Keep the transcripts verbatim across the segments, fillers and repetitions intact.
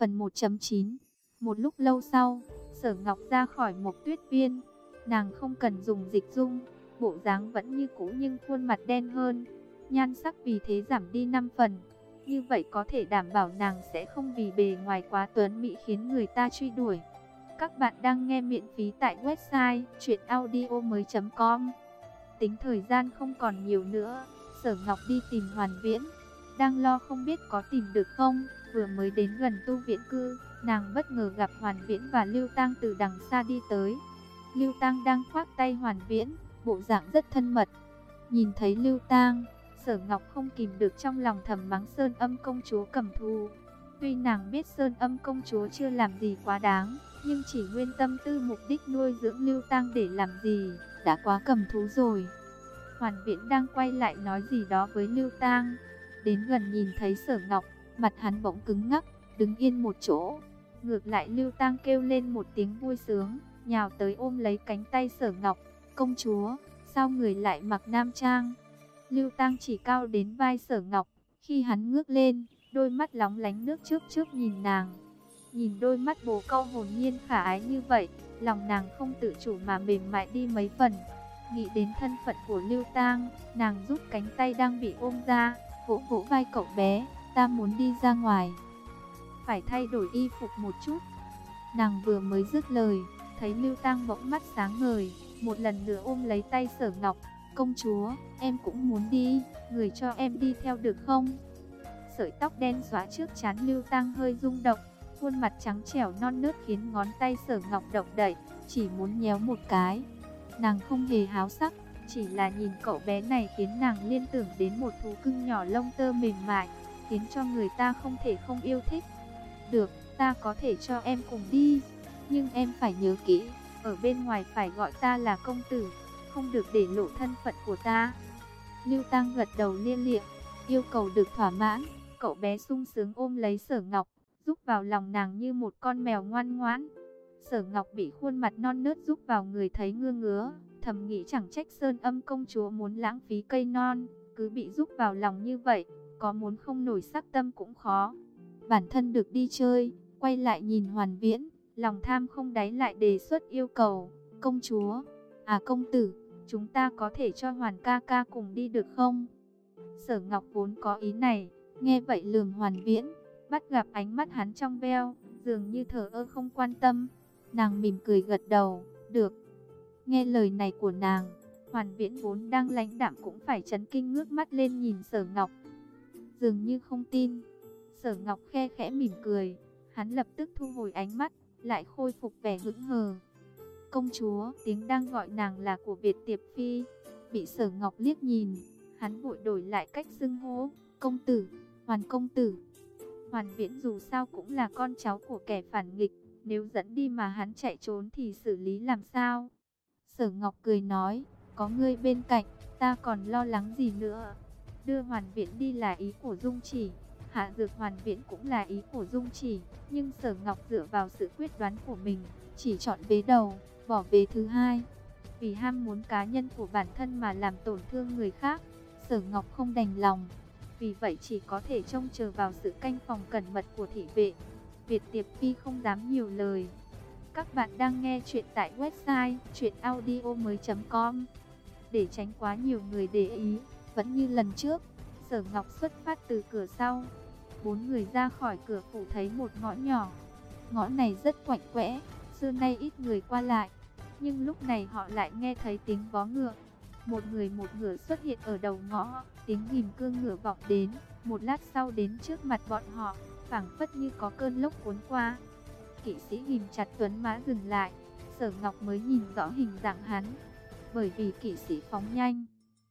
Phần một chấm chín. Một lúc lâu sau, Sở Ngọc ra khỏi Mộc Tuyết Viên. Nàng không cần dùng dịch dung, bộ dáng vẫn như cũ nhưng khuôn mặt đen hơn, nhan sắc vì thế giảm đi năm phần. Như vậy có thể đảm bảo nàng sẽ không vì bề ngoài quá tuấn mỹ khiến người ta truy đuổi. Các bạn đang nghe miễn phí tại website truyện audio mới chấm com. Tính thời gian không còn nhiều nữa, Sở Ngọc đi tìm Hoàn Viễn. Đang lo không biết có tìm được không, vừa mới đến gần tu viện cư, nàng bất ngờ gặp Hoàn Viễn và Lưu Tang từ đằng xa đi tới. Lưu Tang đang khoác tay Hoàn Viễn, bộ dạng rất thân mật. Nhìn thấy Lưu Tang, Sở Ngọc không kìm được trong lòng thầm mắng Sơn Âm công chúa cầm thù. Tuy nàng biết Sơn Âm công chúa chưa làm gì quá đáng, nhưng chỉ nguyên tâm tư mục đích nuôi dưỡng Lưu Tang để làm gì, đã quá cầm thú rồi. Hoàn Viễn đang quay lại nói gì đó với Lưu Tang. Đến gần nhìn thấy Sở Ngọc, mặt hắn bỗng cứng ngắc, đứng yên một chỗ. Ngược lại Lưu Tang kêu lên một tiếng vui sướng, nhào tới ôm lấy cánh tay Sở Ngọc. Công chúa, sao người lại mặc nam trang? Lưu Tang chỉ cao đến vai Sở Ngọc. Khi hắn ngước lên, đôi mắt lóng lánh nước trước trước nhìn nàng. Nhìn đôi mắt bồ câu hồn nhiên khả ái như vậy, lòng nàng không tự chủ mà mềm mại đi mấy phần. Nghĩ đến thân phận của Lưu Tang, nàng rút cánh tay đang bị ôm ra, vỗ vỗ vai cậu bé. Ta muốn đi ra ngoài, phải thay đổi y phục một chút. Nàng vừa mới dứt lời, thấy Lưu Tang bỗng mắt sáng ngời, một lần nữa ôm lấy tay Sở Ngọc. Công chúa, em cũng muốn đi, người cho em đi theo được không? Sợi tóc đen xóa trước trán Lưu Tang hơi rung động, khuôn mặt trắng trẻo non nớt khiến ngón tay Sở Ngọc động đậy, chỉ muốn nhéo một cái. Nàng không hề háo sắc, chỉ là nhìn cậu bé này khiến nàng liên tưởng đến một thú cưng nhỏ lông tơ mềm mại, khiến cho người ta không thể không yêu thích. Được, ta có thể cho em cùng đi, nhưng em phải nhớ kỹ, ở bên ngoài phải gọi ta là công tử, không được để lộ thân phận của ta. Lưu Tang gật đầu lia lịa, yêu cầu được thỏa mãn. Cậu bé sung sướng ôm lấy Sở Ngọc, giúp vào lòng nàng như một con mèo ngoan ngoãn. Sở Ngọc bị khuôn mặt non nớt giúp vào người thấy ngứa ngứa, thầm nghĩ chẳng trách Sơn Âm công chúa muốn lãng phí cây non, cứ bị giúp vào lòng như vậy, có muốn không nổi sắc tâm cũng khó. Bản thân được đi chơi, quay lại nhìn Hoàn Viễn, lòng tham không đáy lại đề xuất yêu cầu. Công chúa, à công tử, chúng ta có thể cho Hoàn ca ca cùng đi được không? Sở Ngọc vốn có ý này, nghe vậy lườm Hoàn Viễn, bắt gặp ánh mắt hắn trong veo, dường như thờ ơ không quan tâm. Nàng mỉm cười gật đầu, được. Nghe lời này của nàng, Hoàn Viễn vốn đang lãnh đạm cũng phải chấn kinh ngước mắt lên nhìn Sở Ngọc, dường như không tin. Sở Ngọc khe khẽ mỉm cười, hắn lập tức thu hồi ánh mắt, lại khôi phục vẻ hững hờ. Công chúa, tiếng đang gọi nàng là của Việt Tiệp Phi. Bị Sở Ngọc liếc nhìn, hắn vội đổi lại cách xưng hô, công tử, Hoàn công tử. Hoàn Viễn dù sao cũng là con cháu của kẻ phản nghịch, nếu dẫn đi mà hắn chạy trốn thì xử lý làm sao? Sở Ngọc cười nói, có ngươi bên cạnh, ta còn lo lắng gì nữa. Đưa Hoàn Viễn đi là ý của Dung Chỉ, hạ dược Hoàn Viễn cũng là ý của Dung Chỉ, nhưng Sở Ngọc dựa vào sự quyết đoán của mình, chỉ chọn vế đầu, bỏ vế thứ hai. Vì ham muốn cá nhân của bản thân mà làm tổn thương người khác, Sở Ngọc không đành lòng. Vì vậy chỉ có thể trông chờ vào sự canh phòng cẩn mật của thị vệ. Việt Tiệp Phi không dám nhiều lời. Các bạn đang nghe chuyện tại website truyện audio mới chấm com. Để tránh quá nhiều người để ý, vẫn như lần trước, Sở Ngọc xuất phát từ cửa sau. Bốn người ra khỏi cửa phủ thấy một ngõ nhỏ. Ngõ này rất quạnh quẽ, xưa nay ít người qua lại. Nhưng lúc này họ lại nghe thấy tiếng vó ngựa. Một người một ngựa xuất hiện ở đầu ngõ, tiếng ghim cương ngựa vọng đến. Một lát sau đến trước mặt bọn họ, phảng phất như có cơn lốc cuốn qua. Kỵ sĩ ghim chặt tuấn mã dừng lại, Sở Ngọc mới nhìn rõ hình dạng hắn. Bởi vì kỵ sĩ phóng nhanh,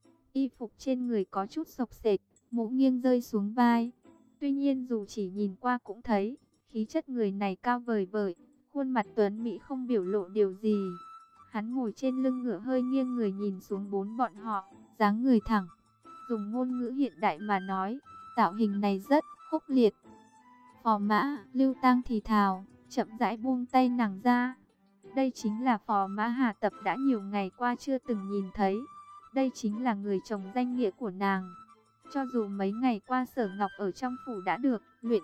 y phục trên người có chút xộc xệch, mũ nghiêng rơi xuống vai. Tuy nhiên dù chỉ nhìn qua cũng thấy, khí chất người này cao vời vợi, khuôn mặt tuấn mỹ không biểu lộ điều gì. Hắn ngồi trên lưng ngựa hơi nghiêng người nhìn xuống bốn bọn họ, dáng người thẳng. Dùng ngôn ngữ hiện đại mà nói, tạo hình này rất khốc liệt. Phò mã, Lưu Tang thì thào, chậm rãi buông tay nàng ra. Đây chính là phò mã Hà Tập đã nhiều ngày qua chưa từng nhìn thấy. Đây chính là người chồng danh nghĩa của nàng. Cho dù mấy ngày qua Sở Ngọc ở trong phủ đã được luyện mắt,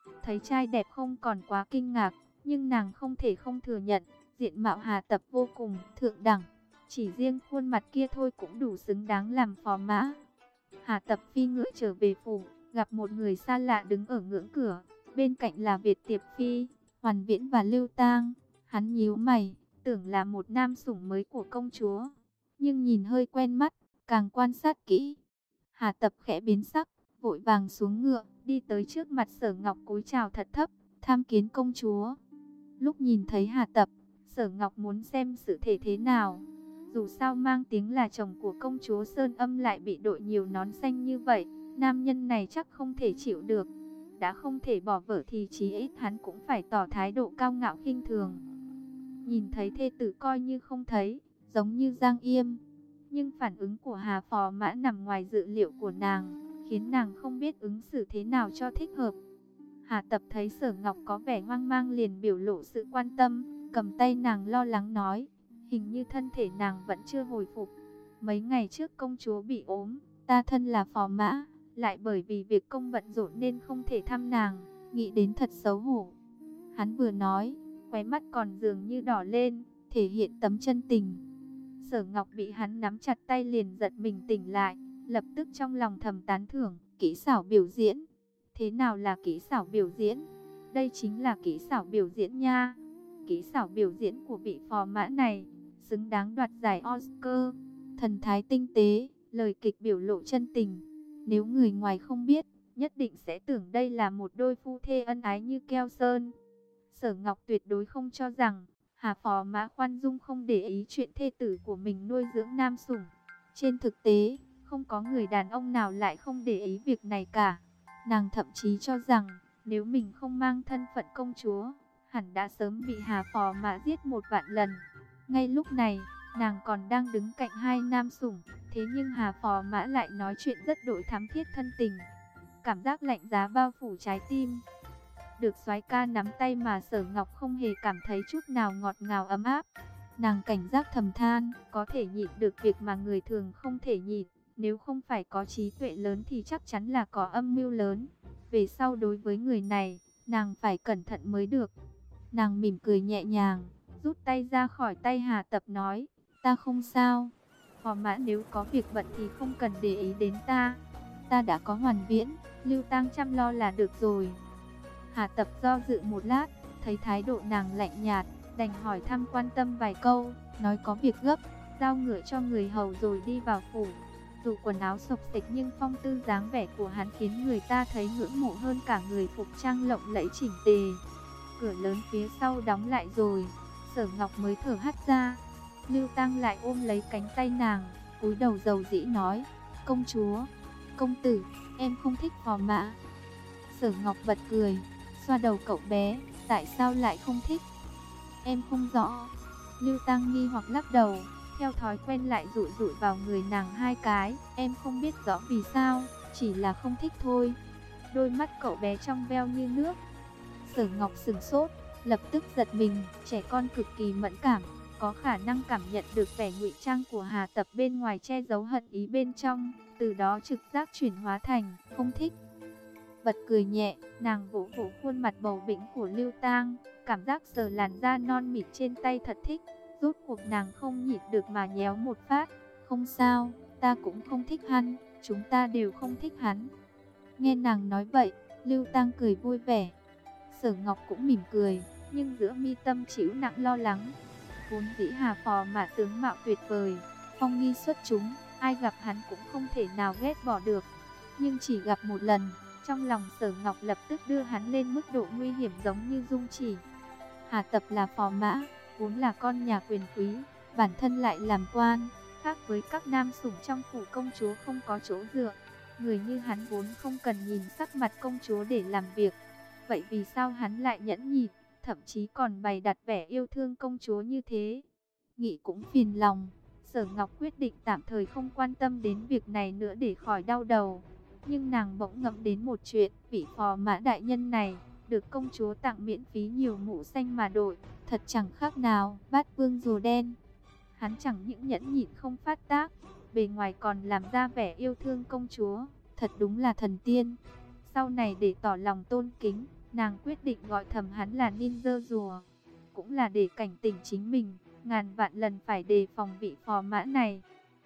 Thấy trai đẹp không còn quá kinh ngạc, nhưng nàng không thể không thừa nhận, diện mạo Hà Tập vô cùng thượng đẳng. Chỉ riêng khuôn mặt kia thôi cũng đủ xứng đáng làm phò mã. Hà Tập phi ngựa trở về phủ, gặp một người xa lạ đứng ở ngưỡng cửa. Bên cạnh là Việt Tiệp Phi, Hoàn Viễn và Lưu Tang. Hắn nhíu mày, tưởng là một nam sủng mới của công chúa. Nhưng nhìn hơi quen mắt, càng quan sát kỹ. Hà Tập khẽ biến sắc, vội vàng xuống ngựa, đi tới trước mặt Sở Ngọc cúi chào thật thấp, tham kiến công chúa. Lúc nhìn thấy Hà Tập, Sở Ngọc muốn xem sự thể thế nào. Dù sao mang tiếng là chồng của công chúa Sơn Âm lại bị đội nhiều nón xanh như vậy, nam nhân này chắc không thể chịu được. Đã không thể bỏ vợ thì chí ít hắn cũng phải tỏ thái độ cao ngạo khinh thường. Nhìn thấy thê tử coi như không thấy, giống như Giang Yêm. Nhưng phản ứng của Hà Phò Mã nằm ngoài dự liệu của nàng, khiến nàng không biết ứng xử thế nào cho thích hợp. Hà Tập thấy Sở Ngọc có vẻ hoang mang liền biểu lộ sự quan tâm, cầm tay nàng lo lắng nói, hình như thân thể nàng vẫn chưa hồi phục. Mấy ngày trước công chúa bị ốm, ta thân là phò mã, lại bởi vì việc công bận rộn nên không thể thăm nàng, nghĩ đến thật xấu hổ. Hắn vừa nói, khóe mắt còn dường như đỏ lên, thể hiện tấm chân tình. Sở Ngọc bị hắn nắm chặt tay liền giật mình tỉnh lại, lập tức trong lòng thầm tán thưởng, kỹ xảo biểu diễn. Thế nào là kỹ xảo biểu diễn? Đây chính là kỹ xảo biểu diễn nha. Kỹ xảo biểu diễn của vị phò mã này, xứng đáng đoạt giải Oscar. Thần thái tinh tế, lời kịch biểu lộ chân tình. Nếu người ngoài không biết, nhất định sẽ tưởng đây là một đôi phu thê ân ái như keo sơn. Sở Ngọc tuyệt đối không cho rằng Hà phò mã khoan dung không để ý chuyện thê tử của mình nuôi dưỡng nam sủng. Trên thực tế, không có người đàn ông nào lại không để ý việc này cả. Nàng thậm chí cho rằng, nếu mình không mang thân phận công chúa, hẳn đã sớm bị Hà phò mã giết một vạn lần. Ngay lúc này, nàng còn đang đứng cạnh hai nam sủng, thế nhưng Hà phò mã lại nói chuyện rất đổi thắm thiết thân tình. Cảm giác lạnh giá bao phủ trái tim. Được soái ca nắm tay mà Sở Ngọc không hề cảm thấy chút nào ngọt ngào ấm áp. Nàng cảnh giác thầm than, có thể nhịn được việc mà người thường không thể nhịn. Nếu không phải có trí tuệ lớn thì chắc chắn là có âm mưu lớn. Về sau đối với người này, nàng phải cẩn thận mới được. Nàng mỉm cười nhẹ nhàng, rút tay ra khỏi tay Hà Tập nói, ta không sao. Phò mã nếu có việc bận thì không cần để ý đến ta. Ta đã có Hoàn Viễn, Lưu Tang chăm lo là được rồi. Hà Tập do dự một lát, thấy thái độ nàng lạnh nhạt, đành hỏi thăm quan tâm vài câu, nói có việc gấp, giao ngựa cho người hầu rồi đi vào phủ. Dù quần áo xộc xệch nhưng phong tư dáng vẻ của hắn khiến người ta thấy ngưỡng mộ hơn cả người phục trang lộng lẫy chỉnh tề. Cửa lớn phía sau đóng lại rồi, Sở Ngọc mới thở hắt ra. Lưu Tang lại ôm lấy cánh tay nàng, cúi đầu dầu dĩ nói, công chúa, công tử, em không thích phò mã. Sở Ngọc bật cười, xoa đầu cậu bé, tại sao lại không thích? Em không rõ. Lưu Tang nghi hoặc lắc đầu, theo thói quen lại rụi rụi vào người nàng hai cái. Em không biết rõ vì sao, chỉ là không thích thôi. Đôi mắt cậu bé trong veo như nước. Sở Ngọc sửng sốt, lập tức giật mình, trẻ con cực kỳ mẫn cảm, có khả năng cảm nhận được vẻ ngụy trang của Hà Tập bên ngoài che giấu hận ý bên trong, từ đó trực giác chuyển hóa thành không thích. Bật cười nhẹ, nàng vỗ vỗ khuôn mặt bầu bĩnh của Lưu Tang, cảm giác sờ làn da non mịn trên tay thật thích. Rốt cuộc nàng không nhịn được mà nhéo một phát. Không sao, ta cũng không thích hắn, chúng ta đều không thích hắn. Nghe nàng nói vậy, Lưu Tang cười vui vẻ. Sở Ngọc cũng mỉm cười, nhưng giữa mi tâm chịu nặng lo lắng. Vốn dĩ Hà phò mà tướng mạo tuyệt vời, phong nghi xuất chúng, ai gặp hắn cũng không thể nào ghét bỏ được. Nhưng chỉ gặp một lần, trong lòng Sở Ngọc lập tức đưa hắn lên mức độ nguy hiểm giống như dung chỉ. Hà Tập là phò mã, vốn là con nhà quyền quý, bản thân lại làm quan, khác với các nam sủng trong phủ công chúa không có chỗ dựa. Người như hắn vốn không cần nhìn sắc mặt công chúa để làm việc. Vậy vì sao hắn lại nhẫn nhịn, thậm chí còn bày đặt vẻ yêu thương công chúa như thế? Nghĩ cũng phiền lòng, Sở Ngọc quyết định tạm thời không quan tâm đến việc này nữa để khỏi đau đầu. Nhưng nàng bỗng ngẫm đến một chuyện, vị phò mã đại nhân này được công chúa tặng miễn phí nhiều mũ xanh mà đội, thật chẳng khác nào bát vương rùa đen. Hắn chẳng những nhẫn nhịn không phát tác, bề ngoài còn làm ra vẻ yêu thương công chúa, thật đúng là thần tiên. Sau này để tỏ lòng tôn kính, Nàng quyết định gọi thầm hắn là ninja rùa, cũng là để cảnh tỉnh chính mình, ngàn vạn lần phải đề phòng vị phò mã này.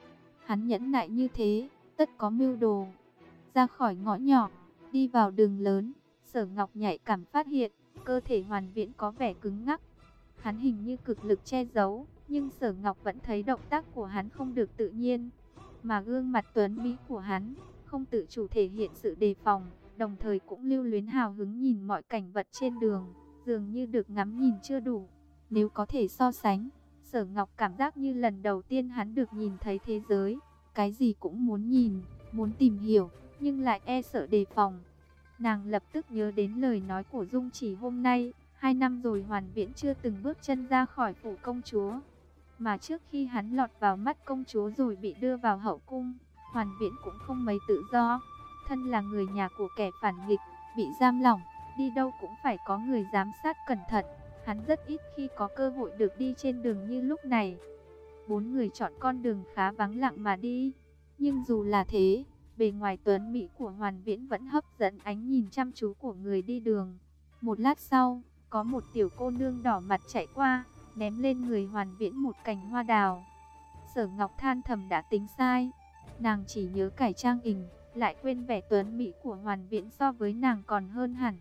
Hắn nhẫn nại như thế, tất có mưu đồ. Ra khỏi ngõ nhỏ, đi vào đường lớn, Sở Ngọc nhạy cảm phát hiện, cơ thể Hoàn Viễn có vẻ cứng ngắc. Hắn hình như cực lực che giấu, nhưng Sở Ngọc vẫn thấy động tác của hắn không được tự nhiên, mà gương mặt tuấn mỹ của hắn không tự chủ thể hiện sự đề phòng, đồng thời cũng lưu luyến hào hứng nhìn mọi cảnh vật trên đường, dường như được ngắm nhìn chưa đủ. Nếu có thể so sánh, Sở Ngọc cảm giác như lần đầu tiên hắn được nhìn thấy thế giới, cái gì cũng muốn nhìn, muốn tìm hiểu, nhưng lại e sợ đề phòng. Nàng lập tức nhớ đến lời nói của Dung Chỉ hôm nay, hai năm rồi Hoàn Viễn chưa từng bước chân ra khỏi phủ công chúa. Mà trước khi hắn lọt vào mắt công chúa rồi bị đưa vào hậu cung, Hoàn Viễn cũng không mấy tự do. Thân là người nhà của kẻ phản nghịch, bị giam lỏng, đi đâu cũng phải có người giám sát cẩn thận. Hắn rất ít khi có cơ hội được đi trên đường như lúc này. Bốn người chọn con đường khá vắng lặng mà đi. Nhưng dù là thế, bề ngoài tuấn mỹ của Hoàn Viễn vẫn hấp dẫn ánh nhìn chăm chú của người đi đường. Một lát sau, có một tiểu cô nương đỏ mặt chạy qua, ném lên người Hoàn Viễn một cành hoa đào. Sở Ngọc than thầm đã tính sai. Nàng chỉ nhớ cải trang ình, lại quên vẻ tuấn mỹ của Hoàn Viễn so với nàng còn hơn hẳn.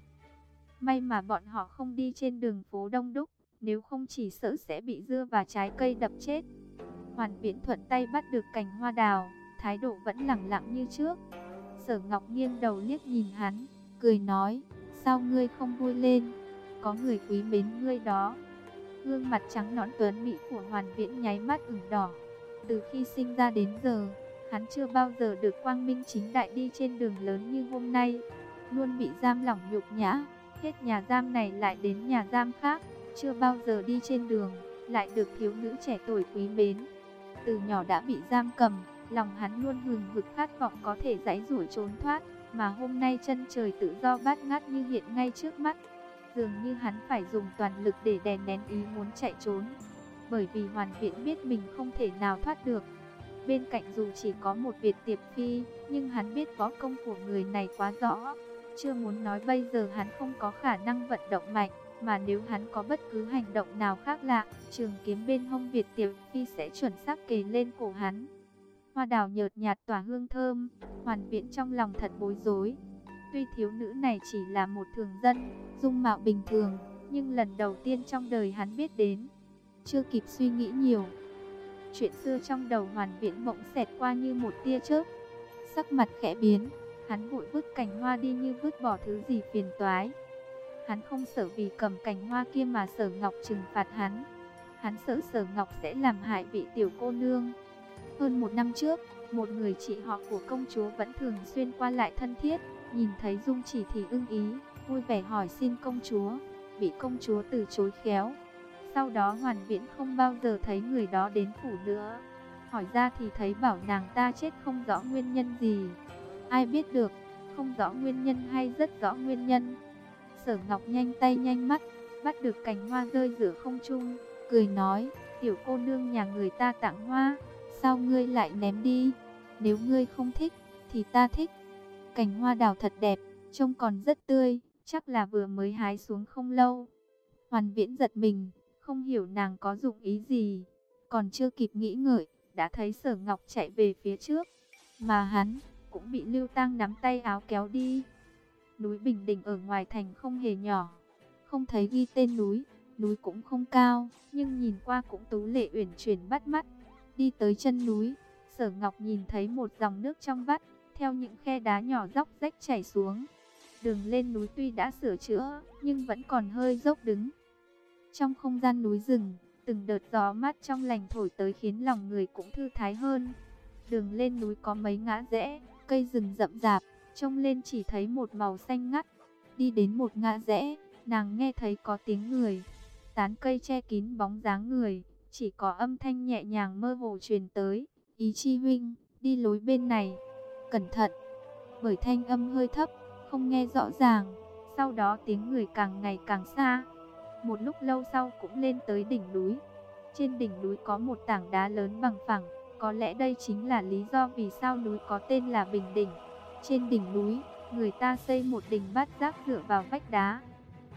May mà bọn họ không đi trên đường phố đông đúc, nếu không chỉ sợ sẽ bị dưa và trái cây đập chết. Hoàn Viễn thuận tay bắt được cành hoa đào, thái độ vẫn lẳng lặng như trước. Sở Ngọc nghiêng đầu liếc nhìn hắn, cười nói, sao ngươi không vui lên, có người quý mến ngươi đó. Gương mặt trắng nõn tuấn mỹ của Hoàn Viễn nháy mắt ửng đỏ. Từ khi sinh ra đến giờ, hắn chưa bao giờ được quang minh chính đại đi trên đường lớn như hôm nay. Luôn bị giam lỏng nhục nhã, hết nhà giam này lại đến nhà giam khác, chưa bao giờ đi trên đường, lại được thiếu nữ trẻ tuổi quý mến. Từ nhỏ đã bị giam cầm, lòng hắn luôn hừng hực khát vọng có thể giãy giụa trốn thoát, mà hôm nay chân trời tự do bát ngát như hiện ngay trước mắt. Dường như hắn phải dùng toàn lực để đè nén ý muốn chạy trốn, bởi vì Hoàn Viễn biết mình không thể nào thoát được. Bên cạnh dù chỉ có một Việt Tiệp Phi, nhưng hắn biết võ công của người này quá rõ. Chưa muốn nói bây giờ hắn không có khả năng vận động mạnh, mà nếu hắn có bất cứ hành động nào khác lạ, trường kiếm bên hông Việt Tiệp Phi sẽ chuẩn xác kề lên cổ hắn. Hoa đào nhợt nhạt tỏa hương thơm, Hoàn Viễn trong lòng thật bối rối. Tuy thiếu nữ này chỉ là một thường dân, dung mạo bình thường, nhưng lần đầu tiên trong đời hắn biết đến. Chưa kịp suy nghĩ nhiều, chuyện xưa trong đầu Hoàn Viễn bỗng xẹt qua như một tia chớp. Sắc mặt khẽ biến, hắn vội vứt cành hoa đi như vứt bỏ thứ gì phiền toái. Hắn không sợ vì cầm cành hoa kia mà Sở Ngọc trừng phạt hắn. Hắn sợ Sở Ngọc sẽ làm hại vị tiểu cô nương. Hơn một năm trước, một người chị họ của công chúa vẫn thường xuyên qua lại thân thiết. Nhìn thấy Dung Chỉ thì ưng ý, vui vẻ hỏi xin công chúa, bị công chúa từ chối khéo. Sau đó Hoàn Viễn không bao giờ thấy người đó đến phủ nữa. Hỏi ra thì thấy bảo nàng ta chết không rõ nguyên nhân gì. Ai biết được, không rõ nguyên nhân hay rất rõ nguyên nhân. Sở Ngọc nhanh tay nhanh mắt, bắt được cành hoa rơi giữa không trung, cười nói, tiểu cô nương nhà người ta tặng hoa, sao ngươi lại ném đi? Nếu ngươi không thích, thì ta thích. Cành hoa đào thật đẹp, trông còn rất tươi, chắc là vừa mới hái xuống không lâu. Hoàn Viễn giật mình, không hiểu nàng có dụng ý gì. Còn chưa kịp nghĩ ngợi, đã thấy Sở Ngọc chạy về phía trước, mà hắn cũng bị Lưu Tang nắm tay áo kéo đi. Núi Bình Đỉnh ở ngoài thành không hề nhỏ, không thấy ghi tên núi, núi cũng không cao, nhưng nhìn qua cũng tú lệ uyển chuyển bắt mắt. Đi tới chân núi, Sở Ngọc nhìn thấy một dòng nước trong vắt, theo những khe đá nhỏ róc rách chảy xuống. Đường lên núi tuy đã sửa chữa, nhưng vẫn còn hơi dốc đứng. Trong không gian núi rừng, từng đợt gió mát trong lành thổi tới khiến lòng người cũng thư thái hơn. Đường lên núi có mấy ngã rẽ, cây rừng rậm rạp, trông lên chỉ thấy một màu xanh ngắt. Đi đến một ngã rẽ, nàng nghe thấy có tiếng người. Tán cây che kín bóng dáng người, chỉ có âm thanh nhẹ nhàng mơ hồ truyền tới. Ý Chi huynh, đi lối bên này, cẩn thận. Bởi thanh âm hơi thấp, không nghe rõ ràng. Sau đó tiếng người càng ngày càng xa. Một lúc lâu sau cũng lên tới đỉnh núi. Trên đỉnh núi có một tảng đá lớn bằng phẳng. Có lẽ đây chính là lý do vì sao núi có tên là Bình Đỉnh. Trên đỉnh núi, người ta xây một đình bát giác dựa vào vách đá.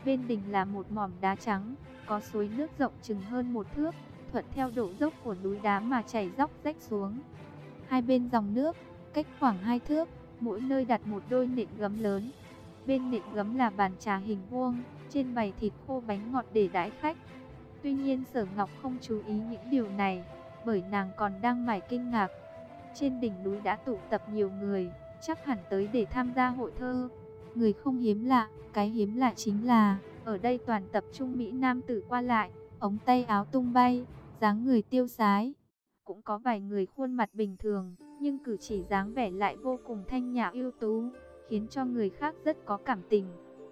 Bên đỉnh là một mỏm đá trắng, có suối nước rộng chừng hơn một thước, thuận theo độ dốc của núi đá mà chảy dốc rách xuống. Hai bên dòng nước, cách khoảng hai thước, mỗi nơi đặt một đôi nệm gấm lớn. Bên nệm gấm là bàn trà hình vuông, trên bày thịt khô bánh ngọt để đãi khách. Tuy nhiên Sở Ngọc không chú ý những điều này, bởi nàng còn đang mải kinh ngạc. Trên đỉnh núi đã tụ tập nhiều người, chắc hẳn tới để tham gia hội thơ. Người không hiếm lạ, cái hiếm lạ chính là, ở đây toàn tập trung Mỹ Nam tử qua lại, ống tay áo tung bay, dáng người tiêu sái. Cũng có vài người khuôn mặt bình thường, nhưng cử chỉ dáng vẻ lại vô cùng thanh nhã ưu tú, khiến cho người khác rất có cảm tình.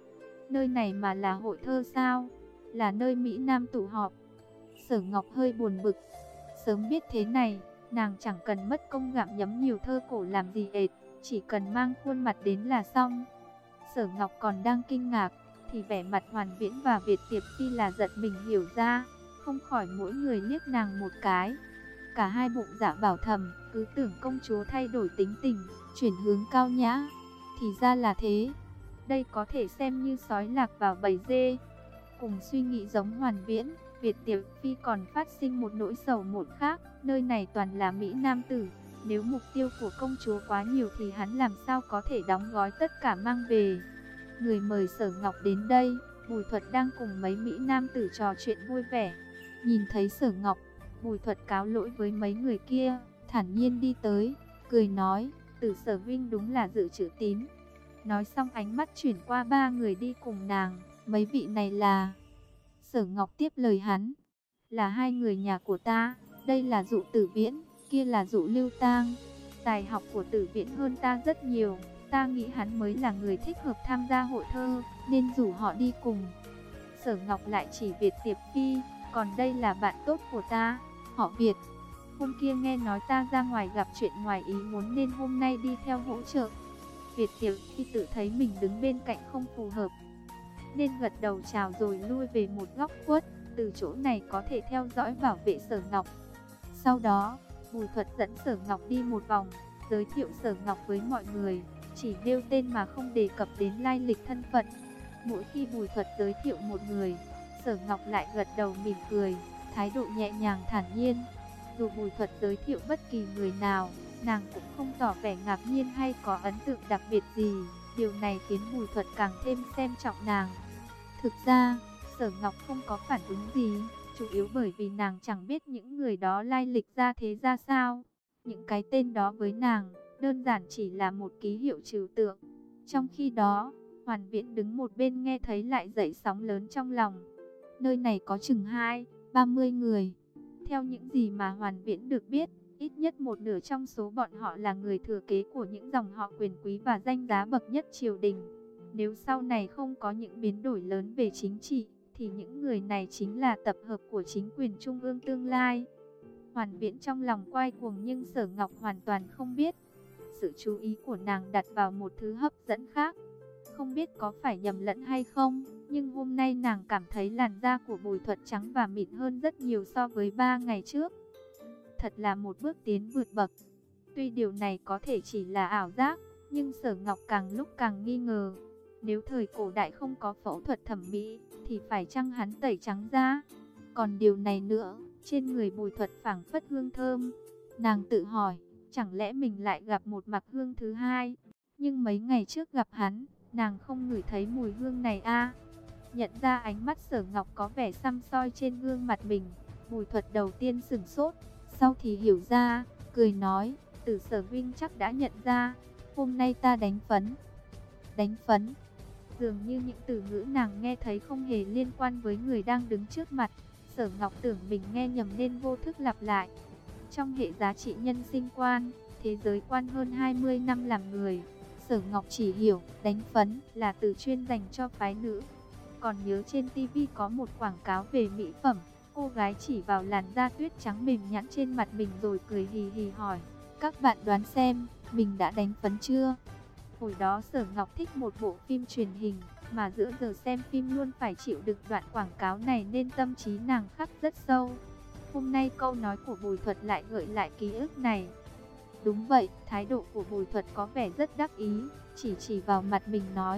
Nơi này mà là hội thơ sao? Là nơi Mỹ Nam tụ họp. Sở Ngọc hơi buồn bực. Sớm biết thế này, nàng chẳng cần mất công gặm nhấm nhiều thơ cổ làm gì ệt, chỉ cần mang khuôn mặt đến là xong. Sở Ngọc còn đang kinh ngạc, thì vẻ mặt Hoàn Viễn và Việt Tiệp Phi là giật mình hiểu ra, không khỏi mỗi người liếc nàng một cái. Cả hai bụng dạ bảo thầm, cứ tưởng công chúa thay đổi tính tình, chuyển hướng cao nhã. Thì ra là thế, đây có thể xem như sói lạc vào bầy dê. Cùng suy nghĩ giống Hoàn Viễn, Việt Tiệp Phi còn phát sinh một nỗi sầu muộn khác, nơi này toàn là Mỹ Nam tử. Nếu mục tiêu của công chúa quá nhiều thì hắn làm sao có thể đóng gói tất cả mang về. Người mời Sở Ngọc đến đây, Bùi Thuật đang cùng mấy Mỹ Nam tử trò chuyện vui vẻ. Nhìn thấy Sở Ngọc, Bùi Thuật cáo lỗi với mấy người kia, thản nhiên đi tới, cười nói, Tử Sở Vinh đúng là dự trữ tín. Nói xong ánh mắt chuyển qua ba người đi cùng nàng, mấy vị này là... Sở Ngọc tiếp lời hắn, là hai người nhà của ta, đây là Dụ Tử Viễn, kia là Dụ Lưu Tang. Tài học của Tử Viễn hơn ta rất nhiều, ta nghĩ hắn mới là người thích hợp tham gia hội thơ, nên rủ họ đi cùng. Sở Ngọc lại chỉ Việt Tiệp Phi, còn đây là bạn tốt của ta, họ Việt. Hôm kia nghe nói ta ra ngoài gặp chuyện ngoài ý muốn nên hôm nay đi theo hỗ trợ. Việt Tiệp Phi tự thấy mình đứng bên cạnh không phù hợp, nên gật đầu chào rồi lui về một góc khuất, từ chỗ này có thể theo dõi bảo vệ Sở Ngọc. Sau đó, Bùi Thuật dẫn Sở Ngọc đi một vòng, giới thiệu Sở Ngọc với mọi người, chỉ nêu tên mà không đề cập đến lai lịch thân phận. Mỗi khi Bùi Thuật giới thiệu một người, Sở Ngọc lại gật đầu mỉm cười, thái độ nhẹ nhàng thản nhiên. Dù Bùi Thuật giới thiệu bất kỳ người nào, nàng cũng không tỏ vẻ ngạc nhiên hay có ấn tượng đặc biệt gì. Điều này khiến Bùi Thuật càng thêm xem trọng nàng. Thực ra, Sở Ngọc không có phản ứng gì, chủ yếu bởi vì nàng chẳng biết những người đó lai lịch ra thế ra sao. Những cái tên đó với nàng, đơn giản chỉ là một ký hiệu trừu tượng. Trong khi đó, Hoàn Viễn đứng một bên nghe thấy lại dậy sóng lớn trong lòng. Nơi này có chừng hai, ba mươi người. Theo những gì mà Hoàn Viễn được biết, ít nhất một nửa trong số bọn họ là người thừa kế của những dòng họ quyền quý và danh giá bậc nhất triều đình. Nếu sau này không có những biến đổi lớn về chính trị, thì những người này chính là tập hợp của chính quyền trung ương tương lai. Hoàn Viễn trong lòng quay cuồng nhưng Sở Ngọc hoàn toàn không biết. Sự chú ý của nàng đặt vào một thứ hấp dẫn khác. Không biết có phải nhầm lẫn hay không, nhưng hôm nay nàng cảm thấy làn da của Bùi Thuật trắng và mịn hơn rất nhiều so với ba ngày trước. Thật là một bước tiến vượt bậc. Tuy điều này có thể chỉ là ảo giác, nhưng Sở Ngọc càng lúc càng nghi ngờ. Nếu thời cổ đại không có phẫu thuật thẩm mỹ, thì phải chăng hắn tẩy trắng da? Còn điều này nữa, trên người Bùi Thuật phảng phất hương thơm. Nàng tự hỏi, chẳng lẽ mình lại gặp một mặc hương thứ hai? Nhưng mấy ngày trước gặp hắn, nàng không ngửi thấy mùi hương này a. À? Nhận ra ánh mắt Sở Ngọc có vẻ săm soi trên gương mặt mình, Bùi Thuật đầu tiên sửng sốt, sau thì hiểu ra, cười nói, Tử Sở Vinh chắc đã nhận ra, hôm nay ta đánh phấn. Đánh phấn? Dường như những từ ngữ nàng nghe thấy không hề liên quan với người đang đứng trước mặt. Sở Ngọc tưởng mình nghe nhầm nên vô thức lặp lại. Trong hệ giá trị nhân sinh quan, thế giới quan hơn hai mươi năm làm người, Sở Ngọc chỉ hiểu đánh phấn là từ chuyên dành cho phái nữ. Còn nhớ trên ti vi có một quảng cáo về mỹ phẩm, cô gái chỉ vào làn da tuyết trắng mềm nhẵn trên mặt mình rồi cười hì hì hỏi, các bạn đoán xem, mình đã đánh phấn chưa? Hồi đó Sở Ngọc thích một bộ phim truyền hình, mà giữa giờ xem phim luôn phải chịu đựng đoạn quảng cáo này nên tâm trí nàng khắc rất sâu. Hôm nay câu nói của Bùi Thuật lại gợi lại ký ức này. Đúng vậy, thái độ của Bùi Thuật có vẻ rất đắc ý, chỉ chỉ vào mặt mình nói,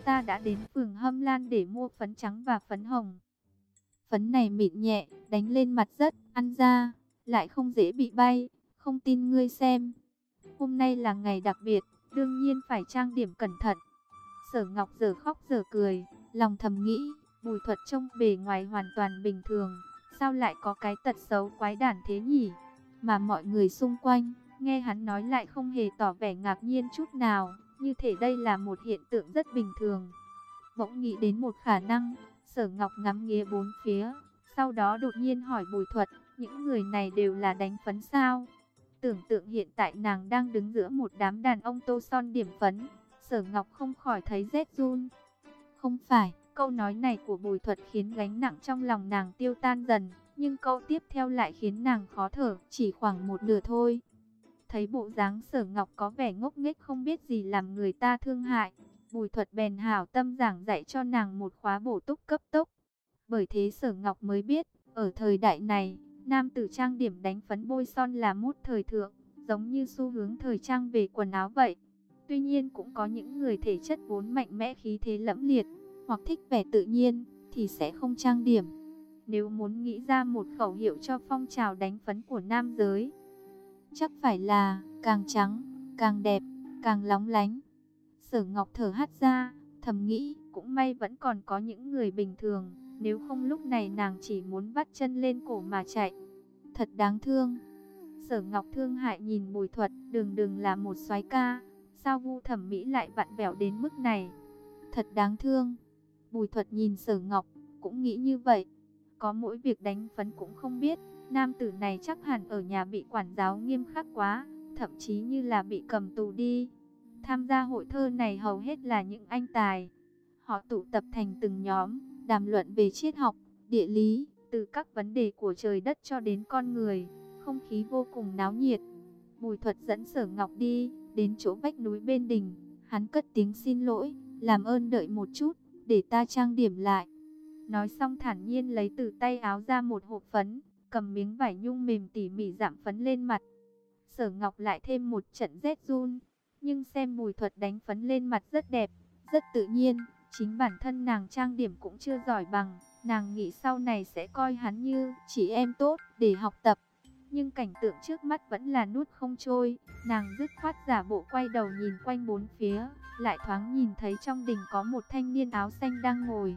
ta đã đến phường Hâm Lan để mua phấn trắng và phấn hồng. Phấn này mịn nhẹ, đánh lên mặt rất ăn da, lại không dễ bị bay, không tin ngươi xem. Hôm nay là ngày đặc biệt, đương nhiên phải trang điểm cẩn thận. Sở Ngọc giờ khóc giờ cười, lòng thầm nghĩ, Bùi Thuật trông bề ngoài hoàn toàn bình thường, sao lại có cái tật xấu quái đản thế nhỉ? Mà mọi người xung quanh, nghe hắn nói lại không hề tỏ vẻ ngạc nhiên chút nào, như thể đây là một hiện tượng rất bình thường. Bỗng nghĩ đến một khả năng, Sở Ngọc ngắm nghía bốn phía, sau đó đột nhiên hỏi Bùi Thuật, những người này đều là đánh phấn sao? Tưởng tượng hiện tại nàng đang đứng giữa một đám đàn ông tô son điểm phấn, Sở Ngọc không khỏi thấy rét run. Không phải, câu nói này của Bùi Thuật khiến gánh nặng trong lòng nàng tiêu tan dần, nhưng câu tiếp theo lại khiến nàng khó thở, chỉ khoảng một nửa thôi. Thấy bộ dáng Sở Ngọc có vẻ ngốc nghếch không biết gì làm người ta thương hại, Bùi Thuật bèn hảo tâm giảng dạy cho nàng một khóa bổ túc cấp tốc. Bởi thế Sở Ngọc mới biết, ở thời đại này, nam tử trang điểm đánh phấn bôi son là mốt thời thượng, giống như xu hướng thời trang về quần áo vậy. Tuy nhiên cũng có những người thể chất vốn mạnh mẽ khí thế lẫm liệt, hoặc thích vẻ tự nhiên, thì sẽ không trang điểm. Nếu muốn nghĩ ra một khẩu hiệu cho phong trào đánh phấn của nam giới, chắc phải là càng trắng, càng đẹp, càng lóng lánh. Sở Ngọc thở hắt ra, thầm nghĩ, cũng may vẫn còn có những người bình thường, nếu không lúc này nàng chỉ muốn vắt chân lên cổ mà chạy. Thật đáng thương. Sở Ngọc thương hại nhìn Bùi Thuật, đường đường là một soái ca, sao gu thẩm mỹ lại vặn vẹo đến mức này. Thật đáng thương. Bùi Thuật nhìn Sở Ngọc, cũng nghĩ như vậy. Có mỗi việc đánh phấn cũng không biết, nam tử này chắc hẳn ở nhà bị quản giáo nghiêm khắc quá, thậm chí như là bị cầm tù đi. Tham gia hội thơ này hầu hết là những anh tài. Họ tụ tập thành từng nhóm, đàm luận về triết học, địa lý, từ các vấn đề của trời đất cho đến con người, không khí vô cùng náo nhiệt. Bùi Thuật dẫn Sở Ngọc đi, đến chỗ vách núi bên đình, hắn cất tiếng xin lỗi, làm ơn đợi một chút, để ta trang điểm lại. Nói xong thản nhiên lấy từ tay áo ra một hộp phấn, cầm miếng vải nhung mềm tỉ mỉ rạm phấn lên mặt. Sở Ngọc lại thêm một trận rét run, nhưng xem Bùi Thuật đánh phấn lên mặt rất đẹp, rất tự nhiên. Chính bản thân nàng trang điểm cũng chưa giỏi bằng, nàng nghĩ sau này sẽ coi hắn như chị em tốt để học tập. Nhưng cảnh tượng trước mắt vẫn là nuốt không trôi, nàng dứt khoát giả bộ quay đầu nhìn quanh bốn phía, lại thoáng nhìn thấy trong đình có một thanh niên áo xanh đang ngồi.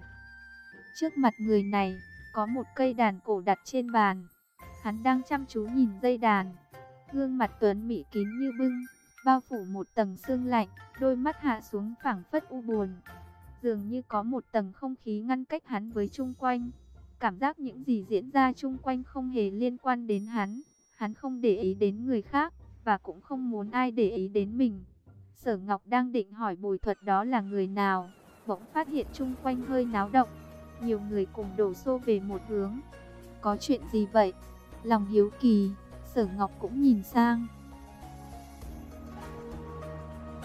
Trước mặt người này, có một cây đàn cổ đặt trên bàn, hắn đang chăm chú nhìn dây đàn. Gương mặt tuấn mỹ kín như bưng, bao phủ một tầng sương lạnh, đôi mắt hạ xuống phảng phất u buồn. Dường như có một tầng không khí ngăn cách hắn với chung quanh. Cảm giác những gì diễn ra chung quanh không hề liên quan đến hắn. Hắn không để ý đến người khác, và cũng không muốn ai để ý đến mình. Sở Ngọc đang định hỏi Bùi Thuật đó là người nào, bỗng phát hiện chung quanh hơi náo động. Nhiều người cùng đổ xô về một hướng. Có chuyện gì vậy? Lòng hiếu kỳ, Sở Ngọc cũng nhìn sang.